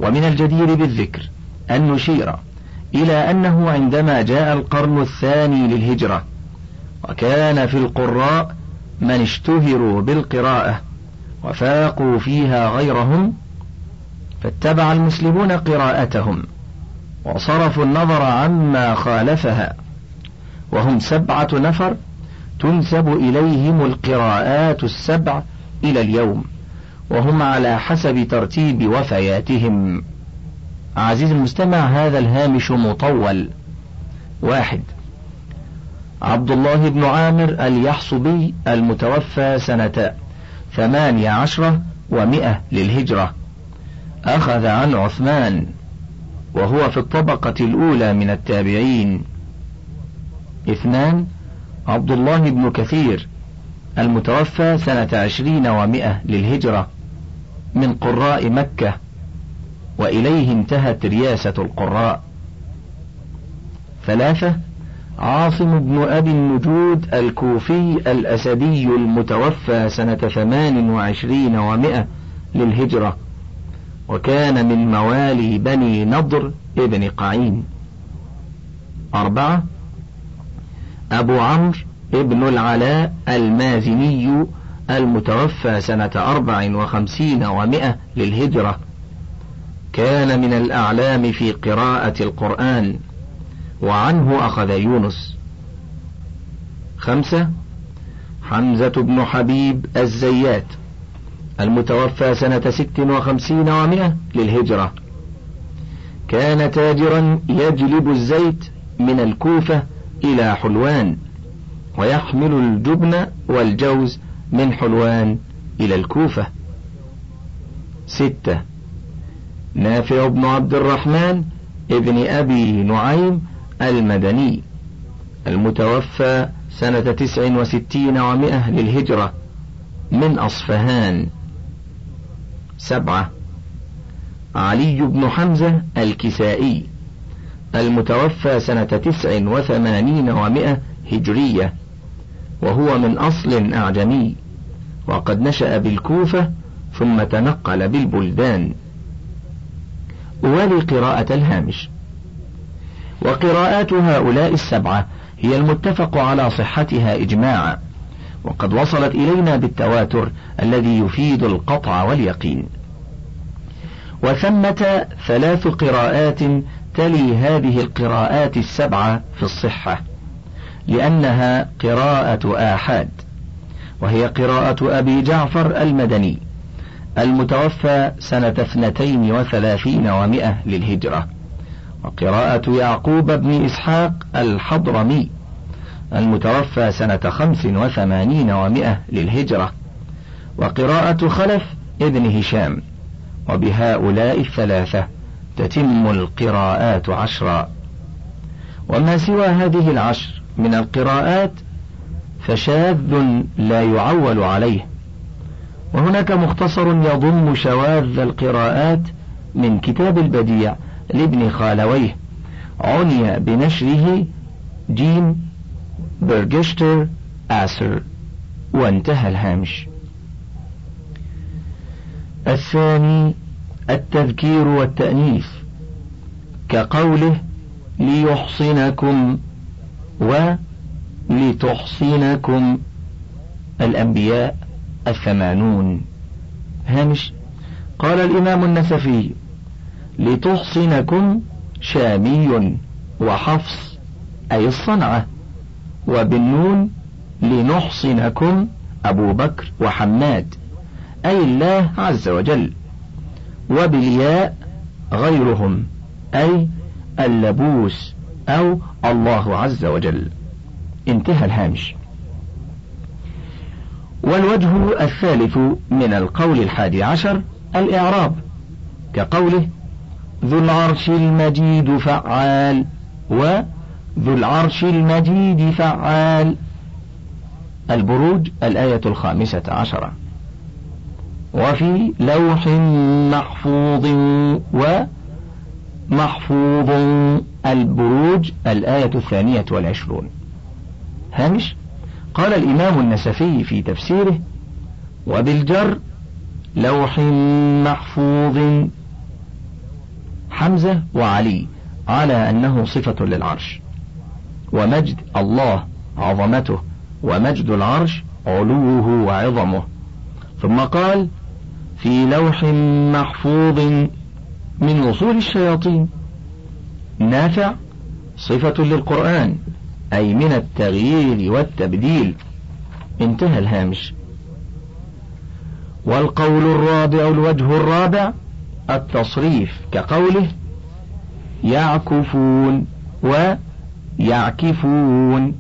ومن الجدير بالذكر أن نشير إلى أنه عندما جاء القرن الثاني للهجرة وكان في القراء من اشتهروا بالقراءة وفاقوا فيها غيرهم، فاتبع المسلمون قراءتهم وصرفوا النظر عما خالفها، وهم 7 نفر تنسب إليهم القراءات 7 إلى اليوم، وهم على حسب ترتيب وفياتهم. عزيزي المستمع، هذا الهامش مطول. 1. عبد الله بن عامر اليحصبي المتوفى سنة 18 و100 للهجرة، أخذ عن عثمان وهو في الطبقة الأولى من التابعين. 2. عبد الله بن كثير المتوفى سنة 20 و100 للهجرة، من قراء مكة، وإليه انتهت رياسة القراء. 3. عاصم بن أبي النجود الكوفي الأسدي المتوفى سنة 28 و100 للهجرة، وكان من موالي بني نضر ابن قعين. 4. أبو عمرو ابن العلاء المازني المتوفى سنة 54 و100 للهجرة، كان من الأعلام في قراءة القرآن، وعنه أخذ يونس. 5. حمزة بن حبيب الزيات المتوفى سنة 56 و100 للهجرة، كان تاجرا يجلب الزيت من الكوفة إلى حلوان، ويحمل الجبن والجوز من حلوان إلى الكوفة. 6. نافع بن عبد الرحمن ابن أبي نعيم المدني المتوفى سنة 69 و100 للهجرة، من أصفهان. 7. علي بن حمزة الكسائي المتوفى سنة 89 و100 هجرية، وهو من أصل أعجمي، وقد نشأ بالكوفة ثم تنقل بالبلدان. ولقراءة الهامش. وقراءات هؤلاء 7 هي المتفق على صحتها إجماعا، وقد وصلت إلينا بالتواتر الذي يفيد القطع واليقين. وثمة 3 قراءات تلي هذه القراءات 7 في الصحة، لأنها قراءة آحاد، وهي قراءة أبي جعفر المدني المتوفى سنة 32 و100 للهجرة، وقراءة يعقوب بن إسحاق الحضرمي المتوفى سنة 85 و100 للهجرة، وقراءة خلف ابن هشام. وبهؤلاء 3 تتم القراءات 10. وما سوى هذه 10 من القراءات فشاذ لا يعول عليه. وهناك مختصر يضم شواذ القراءات من كتاب البديع لابن خالويه، عني بنشره جيم برجشتر آسر، وانتهى الهامش. 2. التذكير والتأنيث، كقوله ليحصنكم ولتحصنكم، الأنبياء 80. هامش. قال الإمام النسفي: لتحصنكم شامي وحفص أي الصنعة، وبالنون لنحصنكم أبو بكر وحماد أي الله عز وجل، وبالياء غيرهم أي اللبوس أو الله عز وجل. انتهى الهامش. والوجه الثالث من القول 11 الإعراب، كقوله ذو العرش المجيد فعال، وذو العرش المجيد فعال. البروج الآية 15. وفي لوح محفوظ ومحفوظ، البروج الآية 22. هامش. قال الإمام النسفي في تفسيره: وبالجر لوح محفوظ حمزة وعلي على أنه صفة للعرش، ومجد الله عظمته، ومجد العرش علوه وعظمه. ثم قال في لوح محفوظ من وصول الشياطين. نافع صفة للقرآن أي من التغيير والتبديل. انتهى الهامش. والقول الرابع الوجه الرابع التصريف، كقوله يعكفون ويعكفون.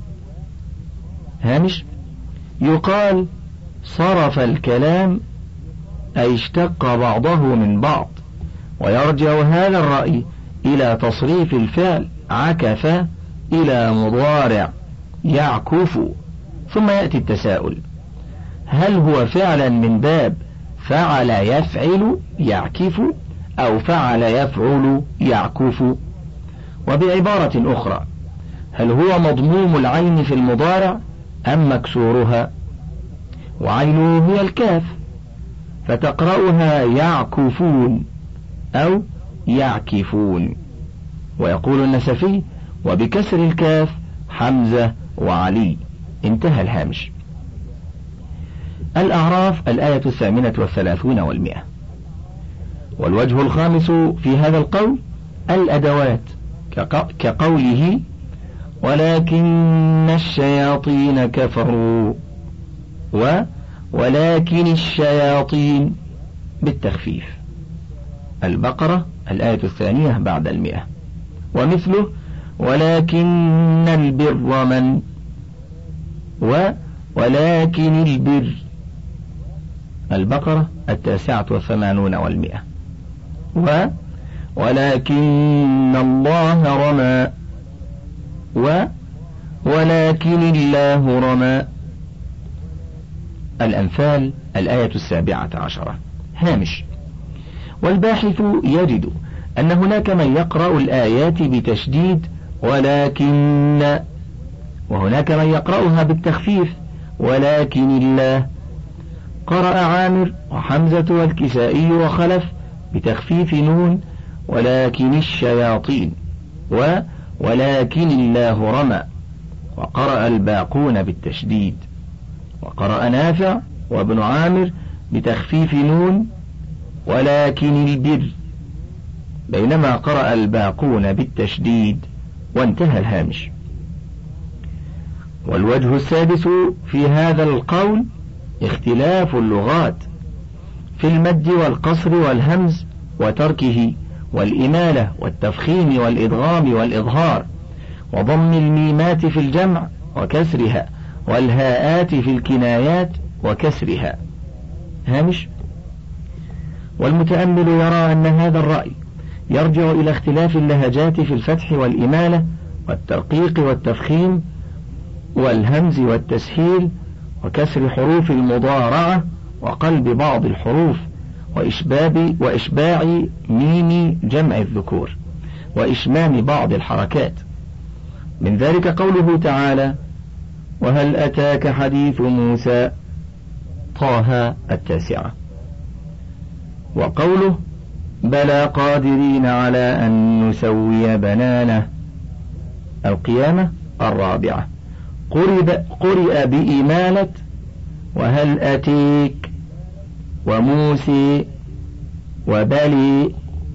هامش. يقال صرف الكلام أي اشتق بعضه من بعض، ويرجع هذا الرأي إلى تصريف الفعل عكف إلى مضارع يعكف. ثم يأتي التساؤل: هل هو فعلا من باب فعل يفعل يعكف، أو فعل يفعل يعكف؟ وبعبارة أخرى، هل هو مضموم العين في المضارع أم مكسورها؟ وعينه هي الكاف، فتقرأها يعكفون أو يعكفون. ويقول النسفي: وبكسر الكاف حمزة وعلي. انتهى الهامش. الأعراف الآية 38 و100. والوجه الخامس في هذا القول الأدوات، كقوله ولكن الشياطين كفروا، ولكن الشياطين بالتخفيف. البقرة الآية 2 بعد 100. ومثله ولكن البر من، ولكن البر. البقرة 89 و100. ولكن الله رمى، ولكن الله رمى. الأنفال الآية 17. هامش. والباحث يجد أن هناك من يقرأ الآيات بتشديد ولكن، وهناك من يقرأها بالتخفيف ولكن الله. قرأ عامر وحمزة والكسائي وخلف بتخفيف نون ولكن الشياطين، ولكن الله رمى. وقرأ الباقون بالتشديد. وقرأ نافع وابن عامر بتخفيف نون ولكن البر، بينما قرأ الباقون بالتشديد. وانتهى الهامش. والوجه السادس في هذا القول اختلاف اللغات في المد والقصر والهمز وتركه، والإمالة والتفخيم والإدغام والإظهار، وضم الميمات في الجمع وكسرها، والهاءات في الكنايات وكسرها. هامش. والمتأمل يرى أن هذا الرأي يرجع إلى اختلاف اللهجات في الفتح والإمالة والترقيق والتفخيم والهمز والتسهيل وكسر حروف المضارعة وقلب بعض الحروف وإشباع ميم جمع الذكور وإشمام بعض الحركات. من ذلك قوله تعالى: وهل أتاك حديث موسى، طه 9. وقوله بلى قادرين على أن نسوي بنانه، القيامة 4. قرئ بإمالة وهل أتيك وموسى وبلي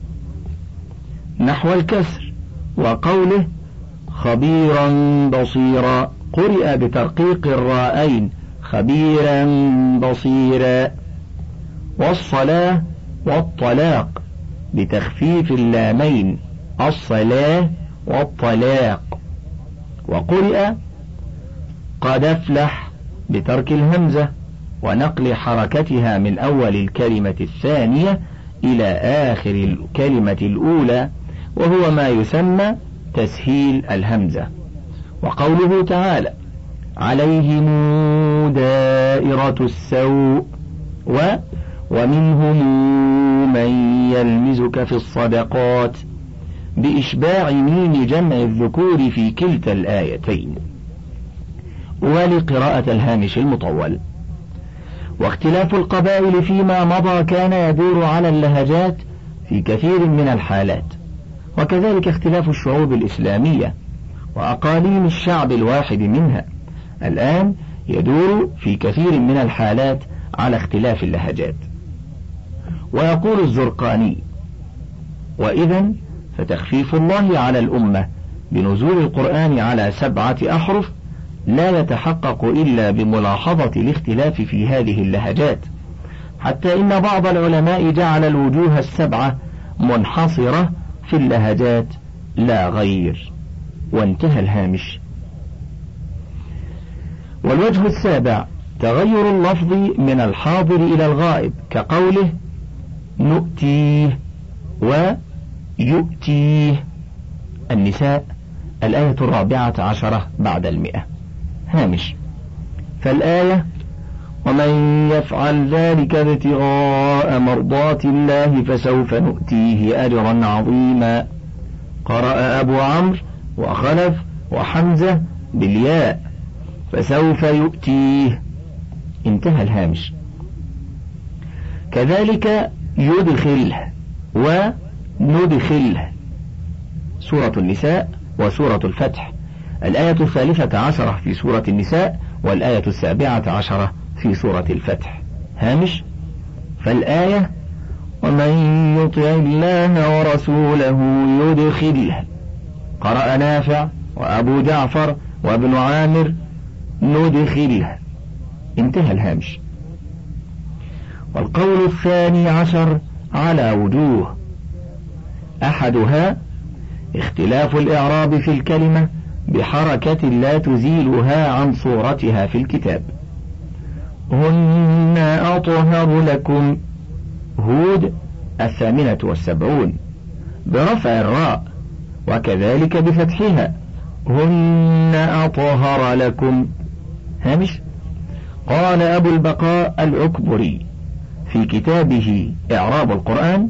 نحو الكسر. وقوله خبيرا بصيرا قرئ بترقيق الراءين خبيرا بصيرا. والصلاة والطلاق بتخفيف اللامين الصلاة والطلاق. وقرئ قد أفلح بترك الهمزة ونقل حركتها من أول الكلمة الثانية إلى آخر الكلمة الأولى، وهو ما يسمى تسهيل الهمزة. وقوله تعالى عليهم دائرة السوء ومنهم من يلمزك في الصدقات بإشباع ميم جمع الذكور في كلتا الآيتين. ولقراءة الهامش المطول. واختلاف القبائل فيما مضى كان يدور على اللهجات في كثير من الحالات، وكذلك اختلاف الشعوب الإسلامية وأقاليم الشعب الواحد منها الآن يدور في كثير من الحالات على اختلاف اللهجات. ويقول الزرقاني: وإذا فتخفيف الله على الأمة بنزول القرآن على 7 أحرف لا يتحقق إلا بملاحظة الاختلاف في هذه اللهجات، حتى إن بعض العلماء جعل الوجوه 7 منحصرة في اللهجات لا غير. وانتهى الهامش. والوجه السابع تغير اللفظ من الحاضر إلى الغائب، كقوله نؤتيه ويؤتيه. النساء الآية 14 بعد 100. هامش. فالآية: ومن يفعل ذلك ابتغاء مرضات الله فسوف نؤتيه أجرا عظيما. قرأ أبو عمرو وخلف وحمزة بالياء: فسوف يؤتيه. انتهى الهامش. كذلك يدخله وندخله، سورة النساء وسورة الفتح، الآية 13 في سورة النساء والآية 17 في سورة الفتح. هامش. فالآية: ومن يطع الله ورسوله يدخله. قرأ نافع وأبو جعفر وابن عامر ندخله. انتهى الهامش. والقول 12 على وجوه، أحدها اختلاف الإعراب في الكلمة بحركة لا تزيلها عن صورتها في الكتاب. هن أطهر لكم، هود 78 برفع الراء، وكذلك بفتحها هن أطهر لكم. هامش. قال أبو البقاء العكبري في كتابه إعراب القرآن: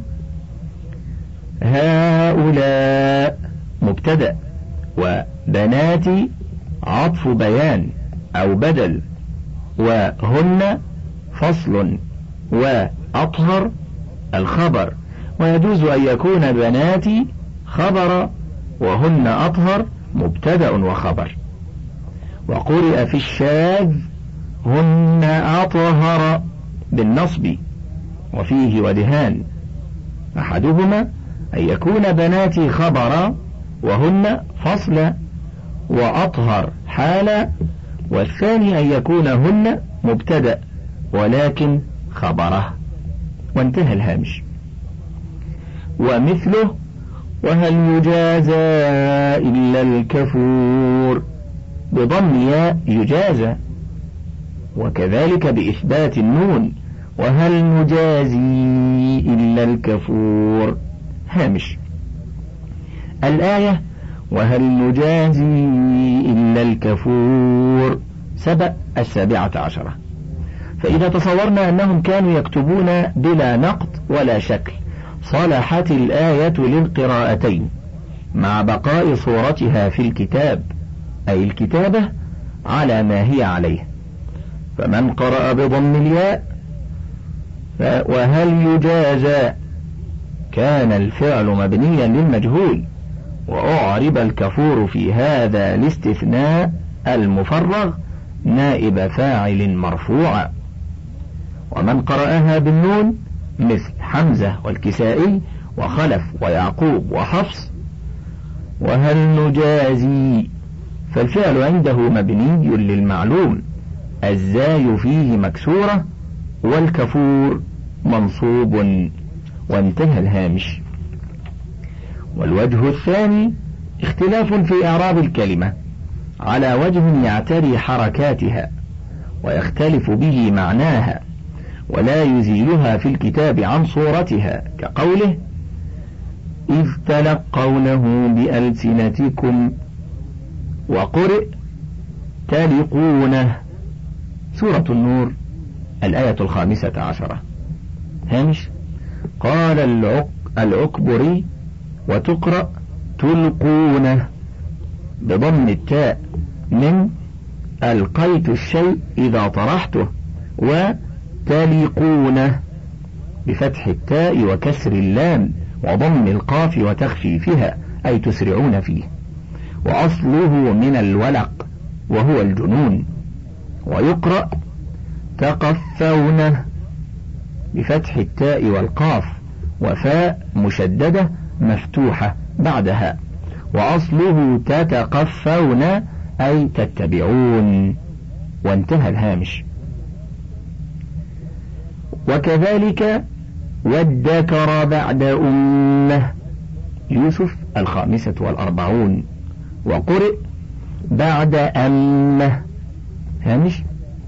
هؤلاء مبتدأ، وبنات عطف بيان أو بدل، وهن فصل، وأطهر الخبر، ويجوز أن يكون بناتي خبر وهن أطهر مبتدأ وخبر. وقرئ في الشاذ هن أطهر بالنصب، وفيه وجهان: أحدهما أن يكون بناتي خبرا وهن فصل وأطهر حالا، والثاني أن يكون هن مبتدأ ولكن خبره. وانتهى الهامش. ومثله: وهل يجازى إلا الكفور، بضم ياء يجازى، وكذلك بإثبات النون: وهل نجازي إلا الكفور. هامش. الآية: وهل نجازي إلا الكفور سبق 17. فإذا تصورنا أنهم كانوا يكتبون بلا نقط ولا شكل صلحت الآية للقراءتين مع بقاء صورتها في الكتاب، أي الكتابة على ما هي عليه. فمن قرأ بضم الياء وهل يجازى كان الفعل مبنيا للمجهول، وأعرب الكفور في هذا الاستثناء المفرغ نائب فاعل مرفوعا. ومن قرأها بالنون مثل حمزة والكسائي وخلف ويعقوب وحفص وهل نجازي، فالفعل عنده مبني للمعلوم، الزاي فيه مكسورة والكفور منصوب. وانتهى الهامش. والوجه الثاني اختلاف في إعراب الكلمة على وجه يعتري حركاتها ويختلف به معناها ولا يزيلها في الكتاب عن صورتها، كقوله إذ تلقونه بألسنتكم، وقرئ تلقونه، سورة النور الآية 15. هامش. قال العكبري وتقرأ تلقونه بضم التاء من ألقيت الشيء إذا طرحته، وتلقونه بفتح التاء وكسر اللام وضم القاف وتخفيفها أي تسرعون فيه. وأصله من الولق وهو الجنون. ويقرأ تقفون بفتح التاء والقاف وفاء مشددة مفتوحة بعدها، وأصله تتقفون أي تتبعون، وانتهى الهامش. وكذلك وادكر بعد أمة يوسف 45، وقرئ بعد أمة هامش.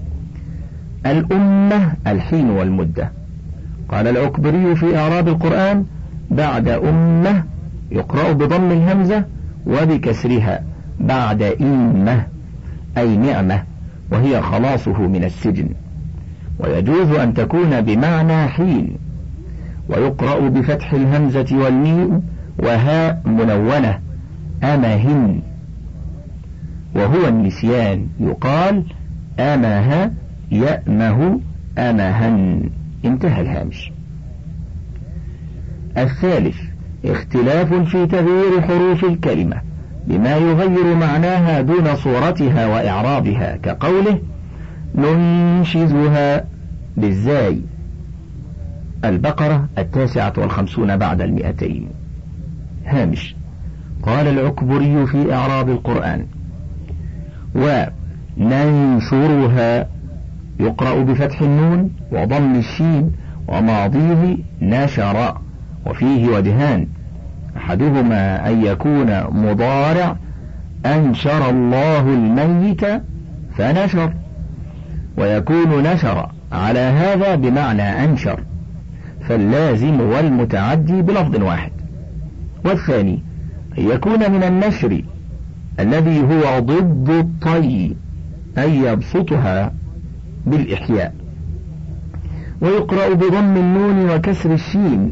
الأمة الحين والمدة. قال العكبري في إعراب القرآن بعد أمة يقرأ بضم الهمزة وبكسرها بعد إمة أي نعمة، وهي خلاصه من السجن. ويجوز أن تكون بمعنى حين. ويقرأ بفتح الهمزة والميم وهاء منونة أمهن، وهو النسيان، يقال أمه يأمه أمهن. انتهى الهامش. الثالث اختلاف في تغيير حروف الكلمة بما يغير معناها دون صورتها وإعرابها، كقوله ننشزها بالزاي. البقرة 59 بعد 200. هامش. قال العكبري في إعراب القرآن وننشرها يقرأ بفتح النون وضم الشين وماضيه نشر، وفيه وجهان، أحدهما أن يكون مضارع أنشر الله الميت فنشر، ويكون نشر على هذا بمعنى أنشر، فاللازم والمتعدي بلفظ واحد. والثاني أن يكون من النشر الذي هو ضد الطي أي يبسطها بالإحياء. ويقرأ بضم النون وكسر الشين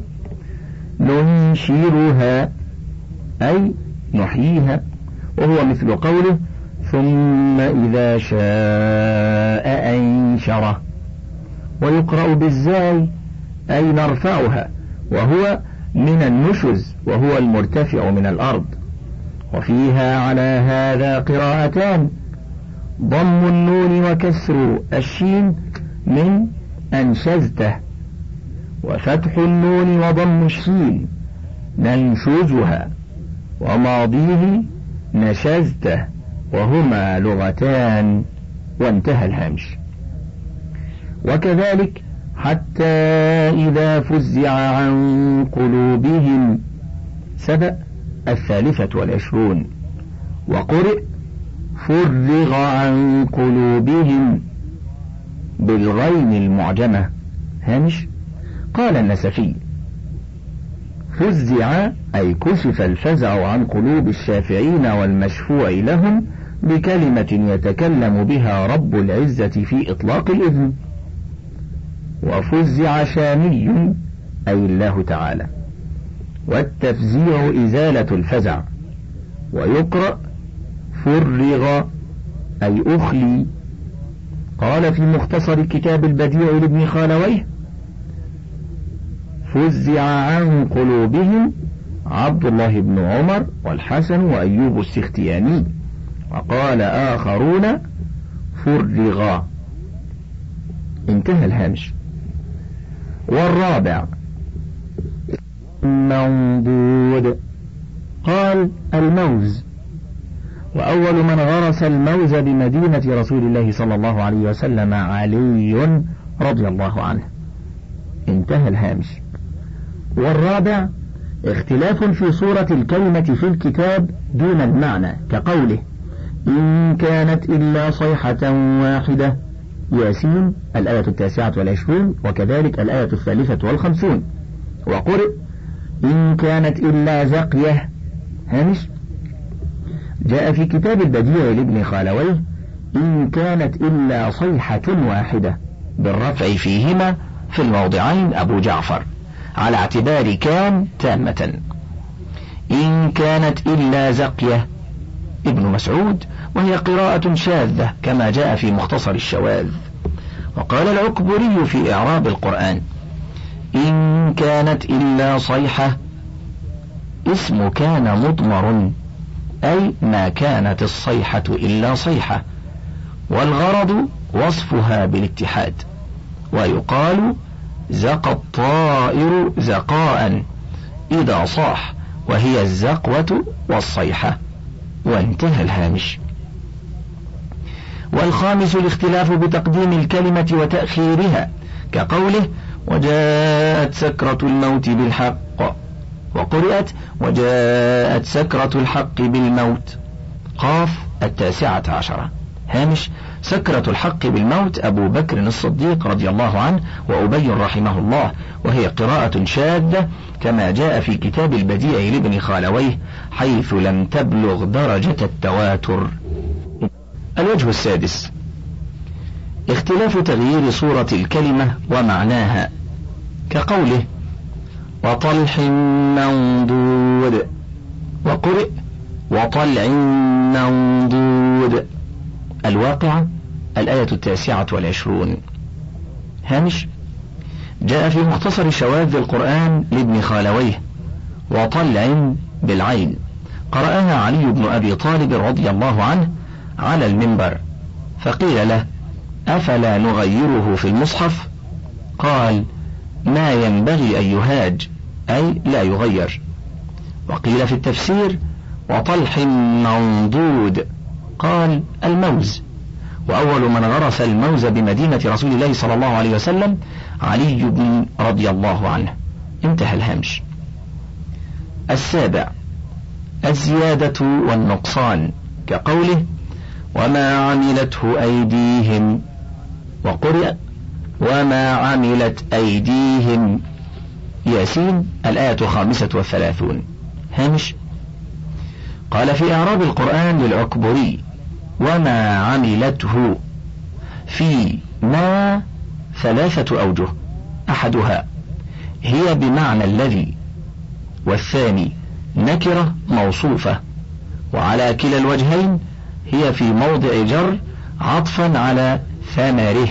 ننشرها أي نحييها، وهو مثل قوله ثم إذا شاء أنشره. ويقرأ بالزاي أي نرفعها، وهو من النشز وهو المرتفع من الأرض. وفيها على هذا قراءتان، ضم النون وكسر الشين من أنشزته، وفتح النون وضم الشين ننشزها، وماضيه نشزته، وهما لغتان. وانتهى الهامش. وكذلك حتى إذا فزع عن قلوبهم سبأ 23. وقرئ فرغ عن قلوبهم بالغين المعجمة. هامش. قال النسفي فزع أي كشف الفزع عن قلوب الشافعين والمشفوع لهم بكلمة يتكلم بها رب العزة في إطلاق الإذن. وفزع شامي أي الله تعالى. والتفزيع إزالة الفزع. ويقرأ فرغ أي أخلي. قال في مختصر كتاب البديع لابن خالويه فزع عن قلوبهم عبد الله بن عمر والحسن وأيوب السختياني. وقال آخرون فرغا. انتهى الهامش. والرابع منضود. قال الموز. وأول من غرس الموز بمدينة رسول الله صلى الله عليه وسلم علي رضي الله عنه. انتهى الهامش. والرابع اختلاف في صورة الكلمة في الكتاب دون المعنى، كقوله إن كانت إلا صيحة واحدة ياسين 29، وكذلك 53. وقرئ إن كانت إلا زقية. هامش. جاء في كتاب البديع لابن خالويه إن كانت إلا صيحة واحدة بالرفع فيهما في الموضعين أبو جعفر على اعتبار كان تامة. إن كانت إلا زقية ابن مسعود، وهي قراءة شاذة كما جاء في مختصر الشواذ. وقال العكبري في إعراب القرآن إن كانت إلا صيحة اسم كان مضمر، أي ما كانت الصيحة إلا صيحة، والغرض وصفها بالاتحاد. ويقال زقى الطائر زقاء إذا صاح، وهي الزقوة والصيحة. وانتهى الهامش. والخامس الاختلاف بتقديم الكلمة وتأخيرها، كقوله وجاءت سكرة الموت بالحق، وقرأت وجاءت سكرة الحق بالموت. قاف 19. هامش: سكرة الحق بالموت أبو بكر الصديق رضي الله عنه وأبي رحمه الله، وهي قراءة شاذة كما جاء في كتاب البديع لابن خالويه حيث لم تبلغ درجة التواتر. الوجه السادس: اختلاف تغيير صورة الكلمة ومعناها، كقوله وطلح منضود، وقرئ وطلع منضود. الواقعة 29. هامش: جاء في مختصر شواذ القرآن لابن خالويه وطلع بالعين، قرأها علي بن أبي طالب رضي الله عنه على المنبر، فقيل له أفلا نغيره في المصحف؟ قال ما ينبغي أن يهاج، أي لا يغير. وقيل في التفسير وطلح منضود، قال الموز، وأول من غرس الموز بمدينة رسول الله صلى الله عليه وسلم علي بن رضي الله عنه. انتهى الهامش. السابع: الزيادة والنقصان، كقوله وما عملته أيديهم، وقرئ وما عملت أيديهم. ياسين 35. هامش: قال في إعراب القرآن للعكبري وما عملته في ما 3 أوجه، أحدها هي بمعنى الذي، والثاني نكرة موصوفة، وعلى كلا الوجهين هي في موضع جر عطفا على ثمره،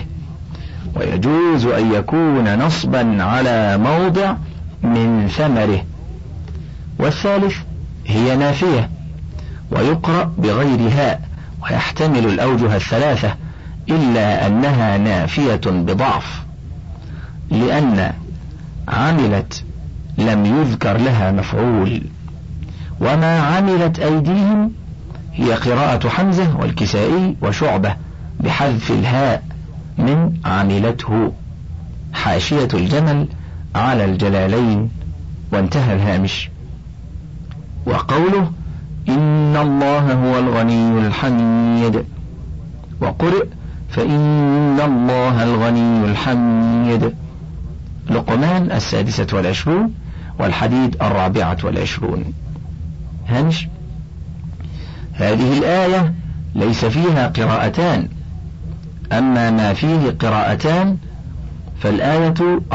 ويجوز أن يكون نصبا على موضع من ثمره. والثالث هي نافية ويقرأ بغير هاء، ويحتمل الأوجه 3 إلا أنها نافية بضعف، لأن عملت لم يذكر لها مفعول. وما عملت أيديهم هي قراءة حمزة والكسائي وشعبة بحذف الهاء من عملته. حاشية الجمل على الجلالين. وانتهى الهامش. وقوله إن الله هو الغني الحميد، وقرئ فإن الله الغني الحميد. لقمان 26 والحديد 24. هامش: هذه الآية ليس فيها قراءتان، أما ما فيه قراءتان فالآية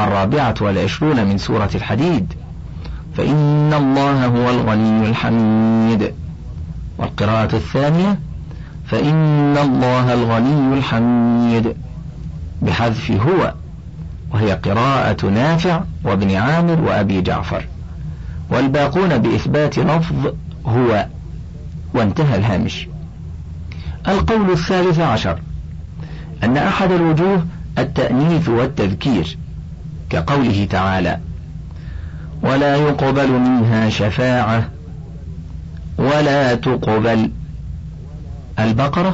24 من سورة الحديد فإن الله هو الغني الحميد، والقراءة الثانية فإن الله الغني الحميد بحذف هو، وهي قراءة نافع وابن عامر وأبي جعفر، والباقون بإثبات لفظ هو. وانتهى الهامش. القول 13 أن أحد الوجوه التأنيث والتذكير، كقوله تعالى ولا يقبل منها شفاعة ولا تقبل. البقرة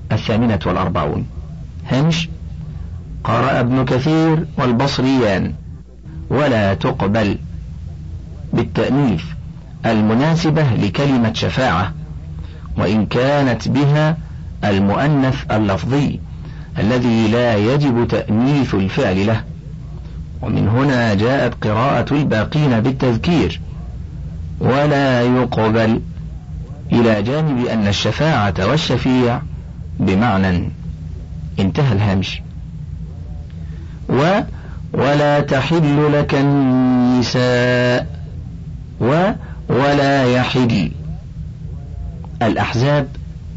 48. هامش: قرأ ابن كثير والبصريان ولا تقبل بالتأنيث المناسبة لكلمة شفاعة، وإن كانت بها المؤنث اللفظي الذي لا يجب تأنيث الفعل له. ومن هنا جاءت قراءة الباقين بالتذكير ولا يقبل، إلى جانب أن الشفاعة والشفيع بمعنى. انتهى الهامش. ولا تحل لك النساء ولا يحل. الأحزاب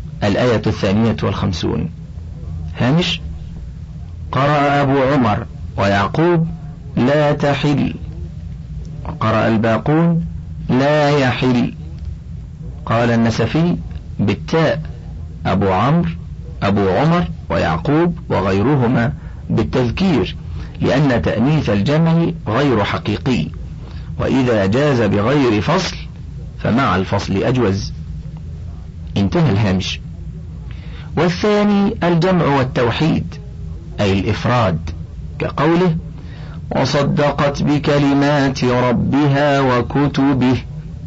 52. هامش: قرأ أبو عمر ويعقوب لا تحل، وقرأ الباقون لا لا يحل. قال النسفي بالتاء أبو عمرو أبو عمر ويعقوب وغيرهما بالتذكير، لأن تأنيث الجمع غير حقيقي، وإذا جاز بغير فصل فمع الفصل أجوز. انتهى الهامش. والثاني الجمع والتوحيد، أي الإفراد، كقوله وصدقت بكلمات ربها وكتبه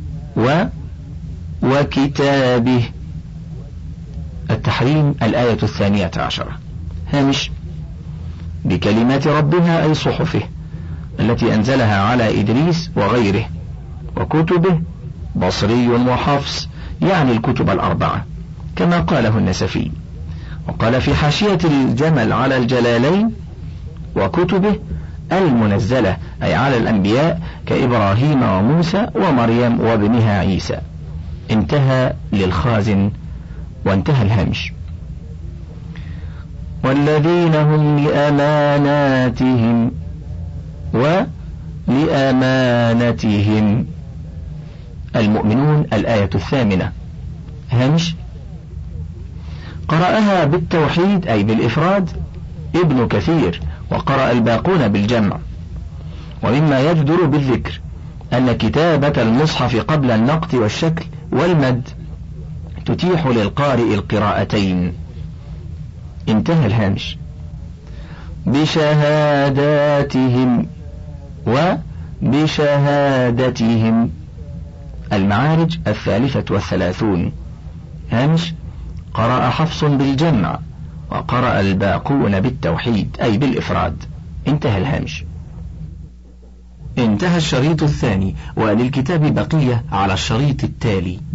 وكتابه. التحريم الآية 12. هامش. بكلمات ربها أي صحفه التي أنزلها على إدريس وغيره، وكتبه بصري وحفص يعني الكتب الأربعة كما قاله النسفي. وقال في حاشية الجمل على الجلالين وكتبه المنزلة أي على الأنبياء كإبراهيم وموسى ومريم وابنها عيسى. انتهى للخازن. وانتهى الهامش. والذين هم لأماناتهم المؤمنون الآية 8. هامش. قرأها بالتوحيد أي بالإفراد ابن كثير، وقرأ الباقون بالجمع. ومما يجدر بالذكر أن كتابة المصحف قبل النقط والشكل والمد تتيح للقارئ القراءتين. انتهى الهامش. بشهاداتهم وبشهادتهم المعارج 33. هامش. قرأ حفص بالجمع وقرأ الباقون بالتوحيد أي بالإفراد. انتهى الهامش. انتهى الشريط الثاني، وللكتاب بقية على الشريط التالي.